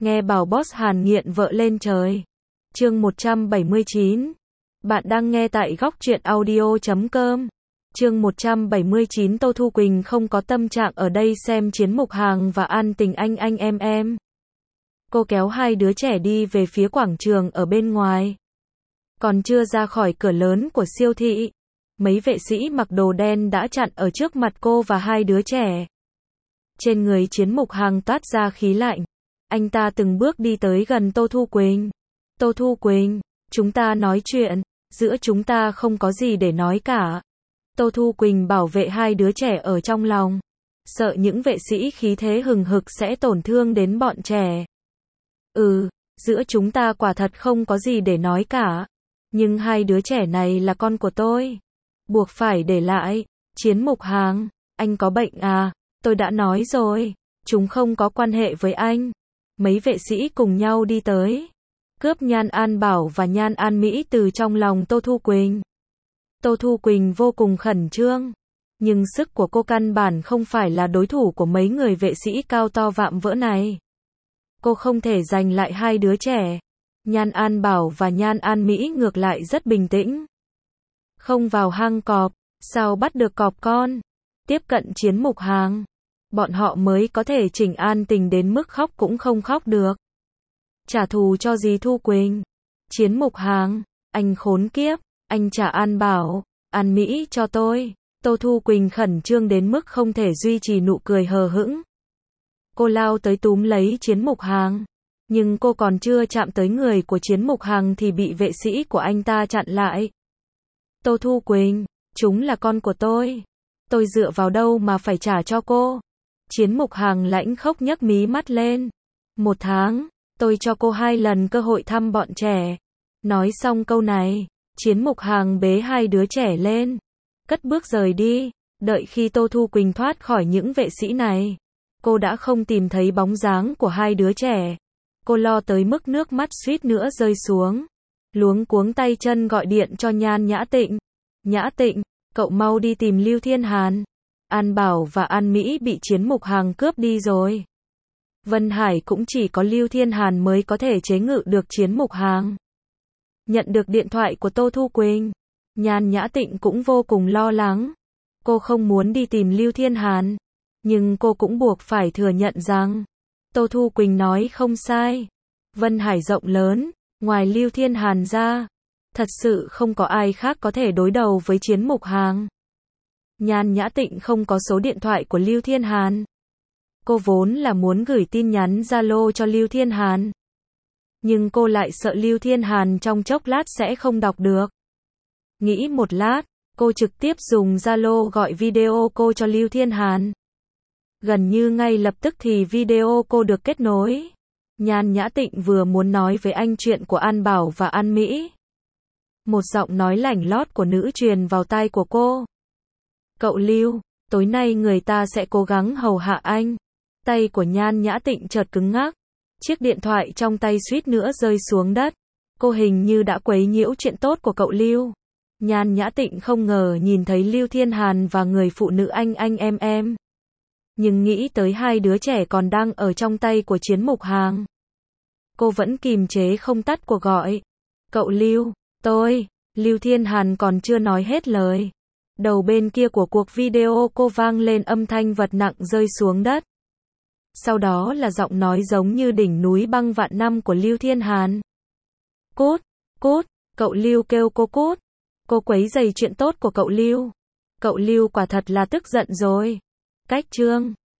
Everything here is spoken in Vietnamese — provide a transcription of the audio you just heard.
Nghe bảo boss Hàn nghiện vợ lên trời. Chương 179. Bạn đang nghe tại góc truyện audio.com. Chương 179. Tô Thu Quỳnh không có tâm trạng ở đây xem Chiến Mục Hàng và An Tình anh em. Cô kéo hai đứa trẻ đi về phía quảng trường ở bên ngoài. Còn chưa ra khỏi cửa lớn của siêu thị, mấy vệ sĩ mặc đồ đen đã chặn ở trước mặt cô và hai đứa trẻ. Trên người Chiến Mục Hàng toát ra khí lạnh. Anh ta từng bước đi tới gần Tô Thu Quỳnh. Tô Thu Quỳnh, chúng ta nói chuyện, giữa chúng ta không có gì để nói cả. Tô Thu Quỳnh bảo vệ hai đứa trẻ ở trong lòng, sợ những vệ sĩ khí thế hừng hực sẽ tổn thương đến bọn trẻ. Giữa chúng ta quả thật không có gì để nói cả. Nhưng hai đứa trẻ này là con của tôi. Buộc phải để lại. Chiến Mục Hàng, anh có bệnh à? Tôi đã nói rồi, chúng không có quan hệ với anh. Mấy vệ sĩ cùng nhau đi tới, cướp Nhan An Bảo và Nhan An Mỹ từ trong lòng Tô Thu Quỳnh. Tô Thu Quỳnh vô cùng khẩn trương, nhưng sức của cô căn bản không phải là đối thủ của mấy người vệ sĩ cao to vạm vỡ này. Cô không thể giành lại hai đứa trẻ. Nhan An Bảo và Nhan An Mỹ ngược lại rất bình tĩnh. Không vào hang cọp, sao bắt được cọp con? Tiếp cận Chiến Mục Hàng, bọn họ mới có thể chỉnh An Tình đến mức khóc cũng không khóc được. Trả thù cho dì Thu Quỳnh. Chiến Mục Hàng, anh khốn kiếp, anh trả An Bảo, An Mỹ cho tôi. Tô Thu Quỳnh khẩn trương đến mức không thể duy trì nụ cười hờ hững. Cô lao tới túm lấy Chiến Mục Hàng, nhưng cô còn chưa chạm tới người của Chiến Mục Hàng thì bị vệ sĩ của anh ta chặn lại. Tô Thu Quỳnh, chúng là con của tôi dựa vào đâu mà phải trả cho cô? Chiến Mục Hàng lãnh khốc nhấc mí mắt lên. 1 tháng, tôi cho cô 2 lần cơ hội thăm bọn trẻ. Nói xong câu này, Chiến Mục Hàng bế hai đứa trẻ lên, cất bước rời đi. Đợi khi Tô Thu Quỳnh thoát khỏi những vệ sĩ này, cô đã không tìm thấy bóng dáng của hai đứa trẻ. Cô lo tới mức nước mắt suýt nữa rơi xuống, luống cuống tay chân gọi điện cho Nhan Nhã Tịnh. Nhã Tịnh, cậu mau đi tìm Lưu Thiên Hàn. An Bảo và An Mỹ bị Chiến Mục Hàng cướp đi rồi. Vân Hải cũng chỉ có Lưu Thiên Hàn mới có thể chế ngự được Chiến Mục Hàng. Nhận được điện thoại của Tô Thu Quỳnh, Nhan Nhã Tịnh cũng vô cùng lo lắng. Cô không muốn đi tìm Lưu Thiên Hàn, nhưng cô cũng buộc phải thừa nhận rằng Tô Thu Quỳnh nói không sai. Vân Hải rộng lớn, ngoài Lưu Thiên Hàn ra, thật sự không có ai khác có thể đối đầu với Chiến Mục Hàng. Nhan Nhã Tịnh không có số điện thoại của Lưu Thiên Hàn. Cô vốn là muốn gửi tin nhắn Zalo cho Lưu Thiên Hàn, nhưng cô lại sợ Lưu Thiên Hàn trong chốc lát sẽ không đọc được. Nghĩ một lát, cô trực tiếp dùng Zalo gọi video cô cho Lưu Thiên Hàn. Gần như ngay lập tức thì video cô được kết nối. Nhan Nhã Tịnh vừa muốn nói với anh chuyện của An Bảo và An Mỹ, một giọng nói lảnh lót của nữ truyền vào tai của cô. Cậu Lưu, tối nay người ta sẽ cố gắng hầu hạ anh. Tay của Nhan Nhã Tịnh chợt cứng ngắc. Chiếc điện thoại trong tay suýt nữa rơi xuống đất. Cô hình như đã quấy nhiễu chuyện tốt của cậu Lưu. Nhan Nhã Tịnh không ngờ nhìn thấy Lưu Thiên Hàn và người phụ nữ anh em. Nhưng nghĩ tới hai đứa trẻ còn đang ở trong tay của Chiến Mục Hàng, cô vẫn kìm chế không tắt cuộc gọi. Cậu Lưu, Lưu Thiên Hàn còn chưa nói hết lời. Đầu bên kia của cuộc video cô vang lên âm thanh vật nặng rơi xuống đất. Sau đó là giọng nói giống như đỉnh núi băng vạn năm của Lưu Thiên Hàn. Cút, cậu Lưu kêu cô cút. Cô quấy rầy chuyện tốt của cậu Lưu. Cậu Lưu quả thật là tức giận rồi. Cách chương